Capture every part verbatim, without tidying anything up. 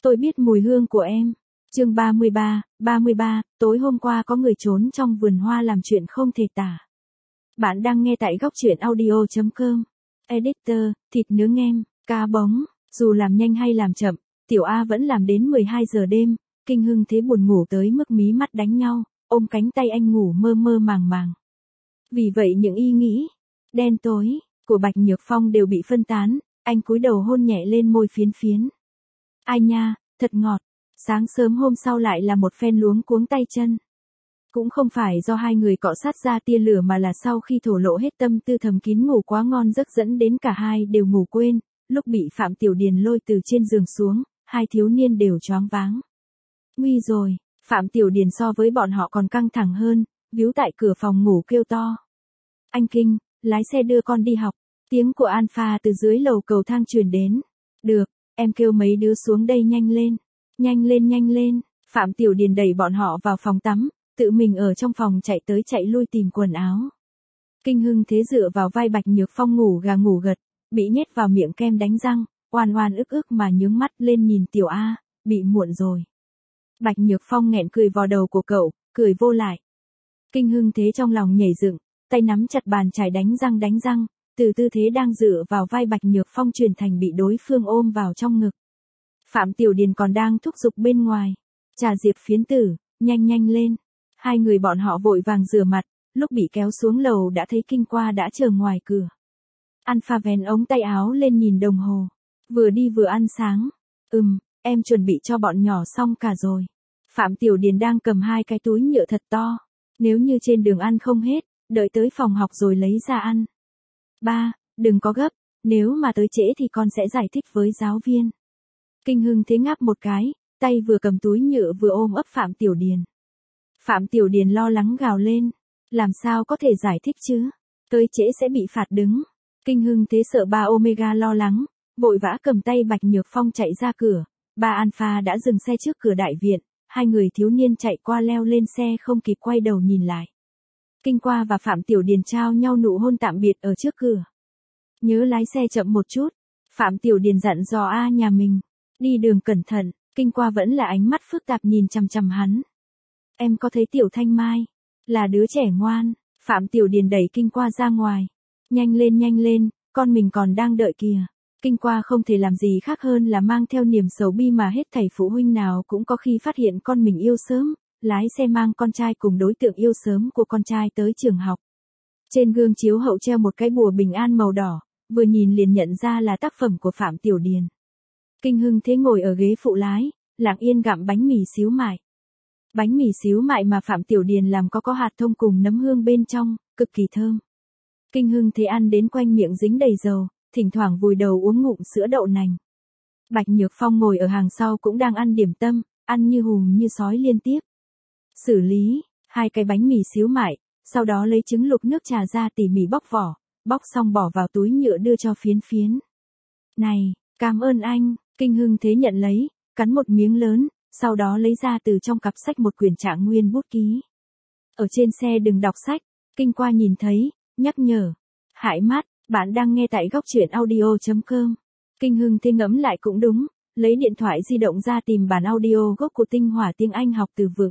Tôi biết mùi hương của em. Chương ba mươi ba, ba mươi ba, tối hôm qua có người trốn trong vườn hoa làm chuyện không thể tả. Bạn đang nghe tại góc truyện audio chấm com. Editor, thịt nướng em, cá bống, dù làm nhanh hay làm chậm, Tiểu A vẫn làm đến mười hai giờ đêm, Kinh Hưng thế buồn ngủ tới mức mí mắt đánh nhau, ôm cánh tay anh ngủ mơ mơ màng màng. Vì vậy những ý nghĩ đen tối của Bạch Nhược Phong đều bị phân tán, anh cúi đầu hôn nhẹ lên môi phiến phiến. Ai nha, thật ngọt. Sáng sớm hôm sau lại là một phen luống cuống tay chân. Cũng không phải do hai người cọ sát ra tia lửa mà là sau khi thổ lộ hết tâm tư thầm kín ngủ quá ngon giấc dẫn đến cả hai đều ngủ quên, lúc bị Phạm Tiểu Điền lôi từ trên giường xuống, hai thiếu niên đều choáng váng. Nguy rồi, Phạm Tiểu Điền so với bọn họ còn căng thẳng hơn, víu tại cửa phòng ngủ kêu to. Anh Kinh, lái xe đưa con đi học. Tiếng của Alpha từ dưới lầu cầu thang truyền đến. Được, em kêu mấy đứa xuống đây nhanh lên. Nhanh lên nhanh lên, Phạm Tiểu Điền đẩy bọn họ vào phòng tắm, tự mình ở trong phòng chạy tới chạy lui tìm quần áo. Kinh Hưng thế dựa vào vai Bạch Nhược Phong ngủ gà ngủ gật, bị nhét vào miệng kem đánh răng, oan oan ức ức mà nhướng mắt lên nhìn Tiểu A, bị muộn rồi. Bạch Nhược Phong nghẹn cười vào đầu của cậu, cười vô lại. Kinh Hưng thế trong lòng nhảy dựng, tay nắm chặt bàn chải đánh răng đánh răng, từ tư thế đang dựa vào vai Bạch Nhược Phong chuyển thành bị đối phương ôm vào trong ngực. Phạm Tiểu Điền còn đang thúc giục bên ngoài. Trà Diệp phiến tử, nhanh nhanh lên. Hai người bọn họ vội vàng rửa mặt, lúc bị kéo xuống lầu đã thấy Kinh Qua đã chờ ngoài cửa. Alpha vén ống tay áo lên nhìn đồng hồ. Vừa đi vừa ăn sáng. Ừm, em chuẩn bị cho bọn nhỏ xong cả rồi. Phạm Tiểu Điền đang cầm hai cái túi nhựa thật to. Nếu như trên đường ăn không hết, đợi tới phòng học rồi lấy ra ăn. Ba, đừng có gấp, nếu mà tới trễ thì con sẽ giải thích với giáo viên. Kinh Hưng thế ngáp một cái, tay vừa cầm túi nhựa vừa ôm ấp Phạm Tiểu Điền. Phạm Tiểu Điền lo lắng gào lên. Làm sao có thể giải thích chứ? Tới trễ sẽ bị phạt đứng. Kinh Hưng thế sợ ba Omega lo lắng, vội vã cầm tay Bạch Nhược Phong chạy ra cửa. Ba Alpha đã dừng xe trước cửa đại viện, hai người thiếu niên chạy qua leo lên xe không kịp quay đầu nhìn lại. Kinh Qua và Phạm Tiểu Điền trao nhau nụ hôn tạm biệt ở trước cửa. Nhớ lái xe chậm một chút. Phạm Tiểu Điền dặn dò A nhà mình. Đi đường cẩn thận, Kinh Qua vẫn là ánh mắt phức tạp nhìn chằm chằm hắn. Em có thấy Tiểu Thanh Mai là đứa trẻ ngoan. Phạm Tiểu Điền đẩy Kinh Qua ra ngoài. Nhanh lên nhanh lên, con mình còn đang đợi kìa. Kinh Qua không thể làm gì khác hơn là mang theo niềm sầu bi mà hết thầy phụ huynh nào cũng có khi phát hiện con mình yêu sớm, lái xe mang con trai cùng đối tượng yêu sớm của con trai tới trường học. Trên gương chiếu hậu treo một cái bùa bình an màu đỏ, vừa nhìn liền nhận ra là tác phẩm của Phạm Tiểu Điền. Kinh Hưng thế ngồi ở ghế phụ lái, lặng yên gặm bánh mì xíu mại. Bánh mì xíu mại mà Phạm Tiểu Điền làm có có hạt thông cùng nấm hương bên trong, cực kỳ thơm. Kinh Hưng thế ăn đến quanh miệng dính đầy dầu, thỉnh thoảng vùi đầu uống ngụm sữa đậu nành. Bạch Nhược Phong ngồi ở hàng sau cũng đang ăn điểm tâm, ăn như hùm như sói liên tiếp. Xử lý hai cái bánh mì xíu mại, sau đó lấy trứng luộc nước trà ra tỉ mỉ bóc vỏ, bóc xong bỏ vào túi nhựa đưa cho Phiến Phiến. Này, cảm ơn anh. Kinh Hưng thế nhận lấy, cắn một miếng lớn, sau đó lấy ra từ trong cặp sách một quyển trạng nguyên bút ký. Ở trên xe đừng đọc sách, Kinh Qua nhìn thấy, nhắc nhở. Hại mắt, bạn đang nghe tại góc truyện audio chấm com. Kinh Hưng thế ngẫm lại cũng đúng, lấy điện thoại di động ra tìm bản audio gốc của tinh hỏa tiếng Anh học từ vựng.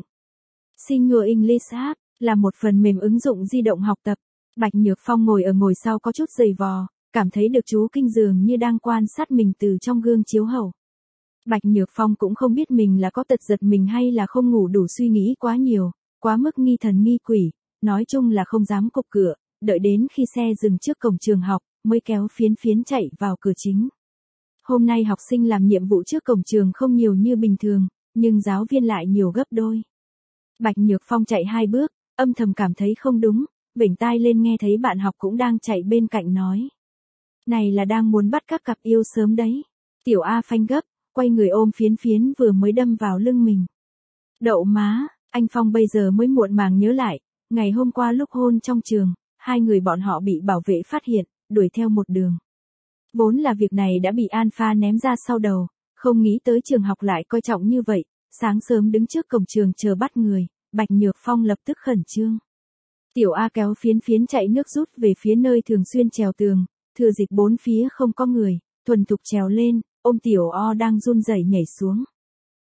Senior English App là một phần mềm ứng dụng di động học tập. Bạch Nhược Phong ngồi ở ngồi sau có chút giày vò, cảm thấy được chú Kinh dường như đang quan sát mình từ trong gương chiếu hậu. Bạch Nhược Phong cũng không biết mình là có tật giật mình hay là không ngủ đủ suy nghĩ quá nhiều, quá mức nghi thần nghi quỷ, nói chung là không dám cụp cửa, đợi đến khi xe dừng trước cổng trường học, mới kéo Phiến Phiến chạy vào cửa chính. Hôm nay học sinh làm nhiệm vụ trước cổng trường không nhiều như bình thường, nhưng giáo viên lại nhiều gấp đôi. Bạch Nhược Phong chạy hai bước, âm thầm cảm thấy không đúng, vểnh tai lên nghe thấy bạn học cũng đang chạy bên cạnh nói. Này là đang muốn bắt các cặp yêu sớm đấy. Tiểu A phanh gấp, quay người ôm Phiến Phiến vừa mới đâm vào lưng mình. Đậu má, anh Phong bây giờ mới muộn màng nhớ lại, ngày hôm qua lúc hôn trong trường, hai người bọn họ bị bảo vệ phát hiện, đuổi theo một đường. Vốn là việc này đã bị Alpha ném ra sau đầu, không nghĩ tới trường học lại coi trọng như vậy, sáng sớm đứng trước cổng trường chờ bắt người, Bạch Nhược Phong lập tức khẩn trương. Tiểu A kéo Phiến Phiến chạy nước rút về phía nơi thường xuyên trèo tường, thừa dịp bốn phía không có người, thuần thục trèo lên, ôm Tiểu O đang run rẩy nhảy xuống.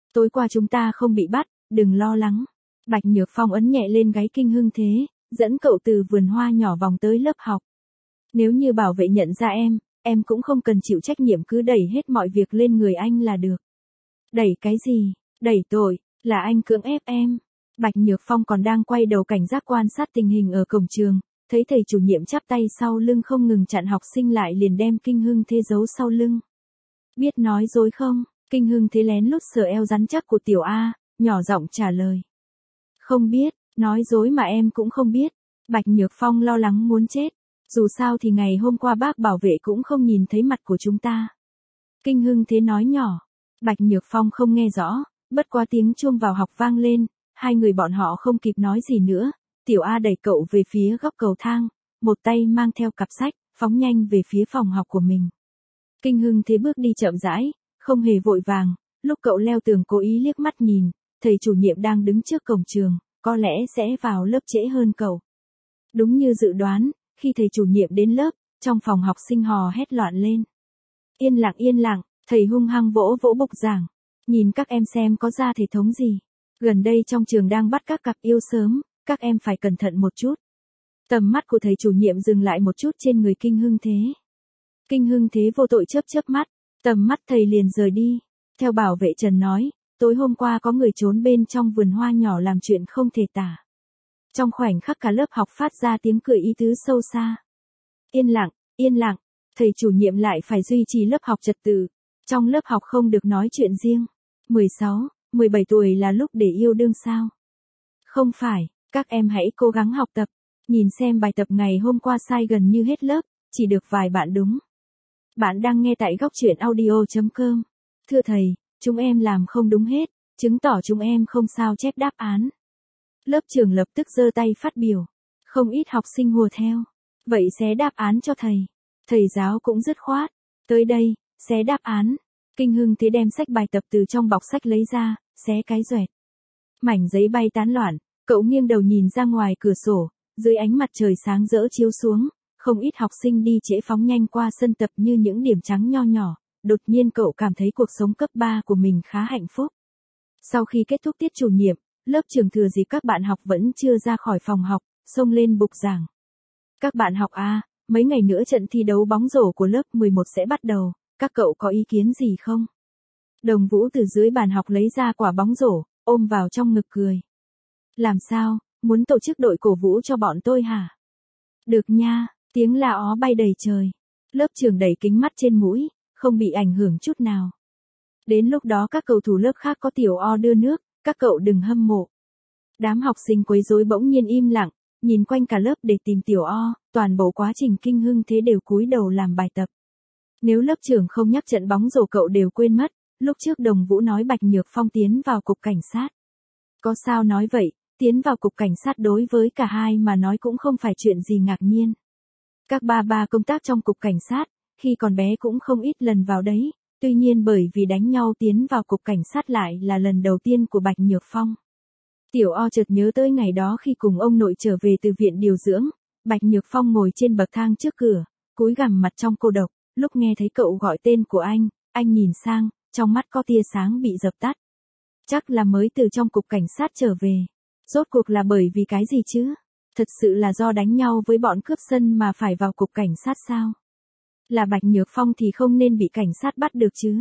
Tối qua chúng ta không bị bắt, đừng lo lắng. Bạch Nhược Phong ấn nhẹ lên gáy Kinh Hưng Thế, dẫn cậu từ vườn hoa nhỏ vòng tới lớp học. Nếu như bảo vệ nhận ra em, em cũng không cần chịu trách nhiệm, cứ đẩy hết mọi việc lên người anh là được. Đẩy cái gì? Đẩy tội, là anh cưỡng ép em. Bạch Nhược Phong còn đang quay đầu cảnh giác quan sát tình hình ở cổng trường, thấy thầy chủ nhiệm chắp tay sau lưng không ngừng chặn học sinh lại, liền đem Kinh Hưng Thế giấu sau lưng. Biết nói dối không? Kinh Hưng Thế lén lút sờ eo rắn chắc của Tiểu A, nhỏ giọng trả lời. Không biết, nói dối mà em cũng không biết. Bạch Nhược Phong lo lắng muốn chết. Dù sao thì ngày hôm qua bác bảo vệ cũng không nhìn thấy mặt của chúng ta. Kinh Hưng Thế nói nhỏ. Bạch Nhược Phong không nghe rõ, bất quá tiếng chuông vào học vang lên, hai người bọn họ không kịp nói gì nữa. Tiểu A đẩy cậu về phía góc cầu thang, một tay mang theo cặp sách, phóng nhanh về phía phòng học của mình. Kinh Hưng Thế bước đi chậm rãi, không hề vội vàng, lúc cậu leo tường cố ý liếc mắt nhìn, thầy chủ nhiệm đang đứng trước cổng trường, có lẽ sẽ vào lớp trễ hơn cậu. Đúng như dự đoán, khi thầy chủ nhiệm đến lớp, trong phòng học sinh hò hét loạn lên. Yên lặng yên lặng, thầy hung hăng vỗ vỗ bục giảng. Nhìn các em xem có ra thể thống gì. Gần đây trong trường đang bắt các cặp yêu sớm, các em phải cẩn thận một chút. Tầm mắt của thầy chủ nhiệm dừng lại một chút trên người Kinh Hưng Thế. Kinh Hưng Thế vô tội chớp chớp mắt, tầm mắt thầy liền rời đi. Theo bảo vệ Trần nói, tối hôm qua có người trốn bên trong vườn hoa nhỏ làm chuyện không thể tả. Trong khoảnh khắc cả lớp học phát ra tiếng cười ý tứ sâu xa. Yên lặng, yên lặng, thầy chủ nhiệm lại phải duy trì lớp học trật tự. Trong lớp học không được nói chuyện riêng. mười sáu, mười bảy tuổi là lúc để yêu đương sao? Không phải, các em hãy cố gắng học tập. Nhìn xem bài tập ngày hôm qua sai gần như hết lớp, chỉ được vài bạn đúng. Bạn đang nghe tại góc truyện audio chấm com. Thưa thầy, chúng em làm không đúng hết, chứng tỏ chúng em không sao chép đáp án. Lớp trưởng lập tức giơ tay phát biểu. Không ít học sinh hùa theo. Vậy xé đáp án cho thầy. Thầy giáo cũng dứt khoát. Tới đây, xé đáp án. Kinh Hưng Thế đem sách bài tập từ trong bọc sách lấy ra, xé cái doẹt. Mảnh giấy bay tán loạn, cậu nghiêng đầu nhìn ra ngoài cửa sổ, dưới ánh mặt trời sáng rỡ chiếu xuống, không ít học sinh đi trễ phóng nhanh qua sân tập như những điểm trắng nho nhỏ, đột nhiên cậu cảm thấy cuộc sống cấp ba của mình khá hạnh phúc. Sau khi kết thúc tiết chủ nhiệm, lớp trưởng thừa dịp các bạn học vẫn chưa ra khỏi phòng học, xông lên bục giảng. Các bạn học A, mấy ngày nữa trận thi đấu bóng rổ của lớp mười một sẽ bắt đầu, các cậu có ý kiến gì không? Đồng Vũ từ dưới bàn học lấy ra quả bóng rổ, ôm vào trong ngực cười. Làm sao, muốn tổ chức đội cổ vũ cho bọn tôi hả? Được nha, tiếng la ó bay đầy trời. Lớp trưởng đẩy kính mắt trên mũi, không bị ảnh hưởng chút nào. Đến lúc đó các cầu thủ lớp khác có Tiểu O đưa nước, các cậu đừng hâm mộ. Đám học sinh quấy rối bỗng nhiên im lặng, nhìn quanh cả lớp để tìm Tiểu O, toàn bộ quá trình Kinh Hưng Thế đều cúi đầu làm bài tập. Nếu lớp trưởng không nhắc trận bóng rổ cậu đều quên mất, lúc trước Đồng Vũ nói Bạch Nhược Phong tiến vào cục cảnh sát. Có sao nói vậy, tiến vào cục cảnh sát đối với cả hai mà nói cũng không phải chuyện gì ngạc nhiên. Các ba ba công tác trong cục cảnh sát, khi còn bé cũng không ít lần vào đấy, tuy nhiên bởi vì đánh nhau tiến vào cục cảnh sát lại là lần đầu tiên của Bạch Nhược Phong. Tiểu O chợt nhớ tới ngày đó khi cùng ông nội trở về từ viện điều dưỡng, Bạch Nhược Phong ngồi trên bậc thang trước cửa, cúi gằm mặt trong cô độc, lúc nghe thấy cậu gọi tên của anh, anh nhìn sang, trong mắt có tia sáng bị dập tắt. Chắc là mới từ trong cục cảnh sát trở về. Rốt cuộc là bởi vì cái gì chứ? Thật sự là do đánh nhau với bọn cướp sân mà phải vào cục cảnh sát sao? Là Bạch Nhược Phong thì không nên bị cảnh sát bắt được chứ?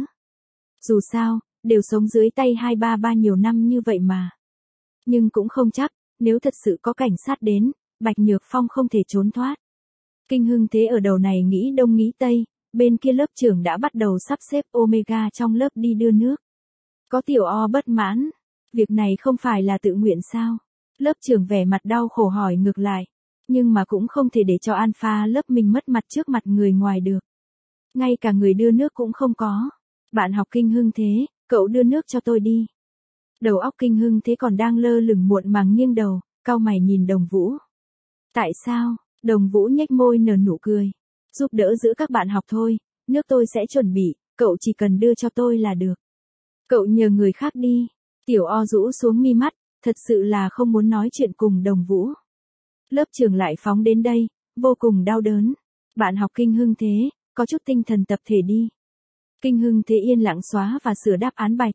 Dù sao, đều sống dưới tay hai ba ba nhiều năm như vậy mà. Nhưng cũng không chắc, nếu thật sự có cảnh sát đến, Bạch Nhược Phong không thể trốn thoát. Kinh Hưng Thế ở đầu này nghĩ đông nghĩ tây, bên kia lớp trưởng đã bắt đầu sắp xếp Omega trong lớp đi đưa nước. Có Tiểu O bất mãn, việc này không phải là tự nguyện sao? Lớp trưởng vẻ mặt đau khổ hỏi ngược lại, nhưng mà cũng không thể để cho Alpha lớp mình mất mặt trước mặt người ngoài được. Ngay cả người đưa nước cũng không có. Bạn học Kinh Hưng Thế, cậu đưa nước cho tôi đi. Đầu óc Kinh Hưng Thế còn đang lơ lửng muộn màng nghiêng đầu, cau mày nhìn Đồng Vũ. Tại sao? Đồng Vũ nhếch môi nở nụ cười. Giúp đỡ giữa các bạn học thôi, nước tôi sẽ chuẩn bị, cậu chỉ cần đưa cho tôi là được. Cậu nhờ người khác đi. Tiểu O rũ xuống mi mắt, thật sự là không muốn nói chuyện cùng Đồng Vũ. Lớp trưởng lại phóng đến đây, vô cùng đau đớn. Bạn học Kinh Hưng Thế, có chút tinh thần tập thể đi. Kinh Hưng Thế yên lặng xóa và sửa đáp án bài tập,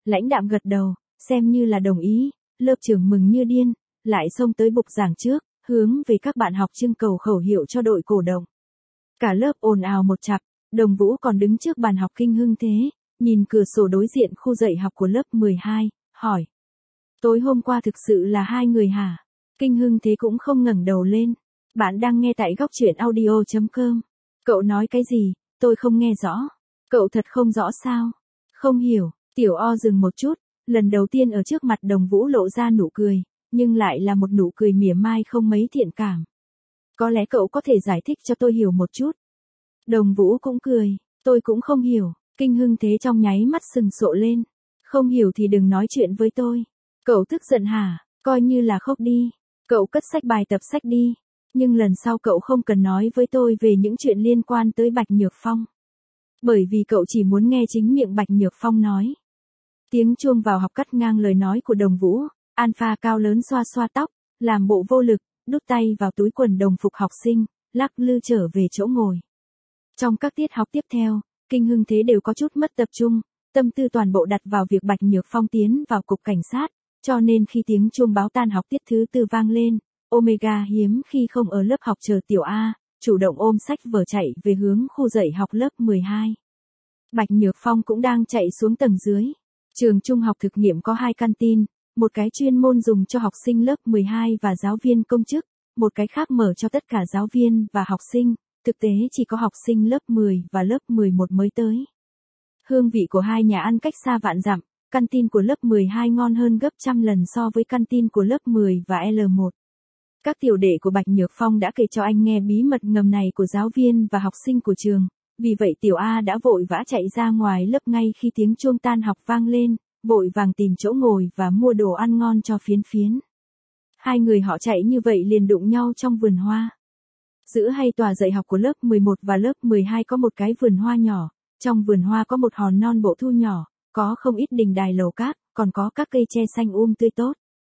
Lãnh đạm gật đầu, xem như là đồng ý, lớp trưởng mừng như điên, lại xông tới bục giảng trước, hướng về các bạn học trưng cầu khẩu hiệu cho đội cổ động. Cả lớp ồn ào một chặp, Đồng Vũ còn đứng trước bàn học kinh hưng thế, nhìn cửa sổ đối diện khu dạy học của lớp mười hai, hỏi. Tối hôm qua thực sự là hai người hả? Kinh hưng thế cũng không ngẩng đầu lên. Bạn đang nghe tại góc truyện audio.com. Cậu nói cái gì, tôi không nghe rõ. Cậu thật không rõ sao? Không hiểu, Tiểu O dừng một chút, lần đầu tiên ở trước mặt Đồng Vũ lộ ra nụ cười, nhưng lại là một nụ cười mỉa mai không mấy thiện cảm. Có lẽ cậu có thể giải thích cho tôi hiểu một chút. Đồng Vũ cũng cười, tôi cũng không hiểu. Kinh hưng thế trong nháy mắt sừng sộ lên. Không hiểu thì đừng nói chuyện với tôi. Cậu tức giận hả? Coi như là khóc đi. Cậu cất sách bài tập sách đi. Nhưng lần sau cậu không cần nói với tôi về những chuyện liên quan tới Bạch Nhược Phong. Bởi vì cậu chỉ muốn nghe chính miệng Bạch Nhược Phong nói. Tiếng chuông vào học cắt ngang lời nói của Đồng Vũ. Alpha cao lớn xoa xoa tóc, làm bộ vô lực, đút tay vào túi quần đồng phục học sinh, lắc lư trở về chỗ ngồi. Trong các tiết học tiếp theo, Kinh hưng thế đều có chút mất tập trung, tâm tư toàn bộ đặt vào việc Bạch Nhược Phong tiến vào cục cảnh sát, cho nên khi tiếng chuông báo tan học tiết thứ tư vang lên, Omega hiếm khi không ở lớp học chờ Tiểu A, chủ động ôm sách vở chạy về hướng khu dạy học lớp mười hai. Bạch Nhược Phong cũng đang chạy xuống tầng dưới. Trường trung học thực nghiệm có hai căn tin, một cái chuyên môn dùng cho học sinh lớp mười hai và giáo viên công chức, một cái khác mở cho tất cả giáo viên và học sinh. Thực tế chỉ có học sinh lớp mười và lớp mười một mới tới. Hương vị của hai nhà ăn cách xa vạn dặm, căn tin của lớp mười hai ngon hơn gấp trăm lần so với căn tin của lớp mười và L một. Các tiểu đệ của Bạch Nhược Phong đã kể cho anh nghe bí mật ngầm này của giáo viên và học sinh của trường, vì vậy Tiểu A đã vội vã chạy ra ngoài lớp ngay khi tiếng chuông tan học vang lên, vội vàng tìm chỗ ngồi và mua đồ ăn ngon cho Phiến Phiến. Hai người họ chạy như vậy liền đụng nhau trong vườn hoa. Giữa hai tòa dạy học của lớp mười một và lớp mười hai có một cái vườn hoa nhỏ, trong vườn hoa có một hòn non bộ thu nhỏ, có không ít đình đài lầu cát, còn có các cây tre xanh um tươi tốt.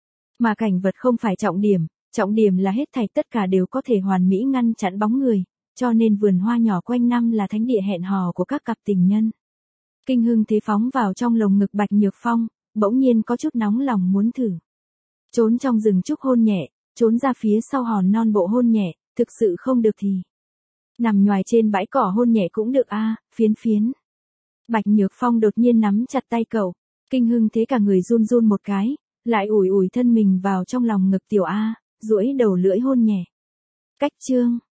Mà cảnh vật không phải trọng điểm, trọng điểm là hết thảy tất cả đều có thể hoàn mỹ ngăn chặn bóng người, cho nên vườn hoa nhỏ quanh năm là thánh địa hẹn hò của các cặp tình nhân. Kinh hưng thế phóng vào trong lồng ngực Bạch Nhược Phong, bỗng nhiên có chút nóng lòng muốn thử. Trốn trong rừng trúc hôn nhẹ, trốn ra phía sau hòn non bộ hôn nhẹ. Thực sự không được thì nằm nhoài trên bãi cỏ hôn nhẹ cũng được a, à, Phiến Phiến. Bạch Nhược Phong đột nhiên nắm chặt tay cậu, Kinh hưng thế cả người run run một cái, lại ủi ủi thân mình vào trong lòng ngực Tiểu A, duỗi đầu lưỡi hôn nhẹ. Cách chương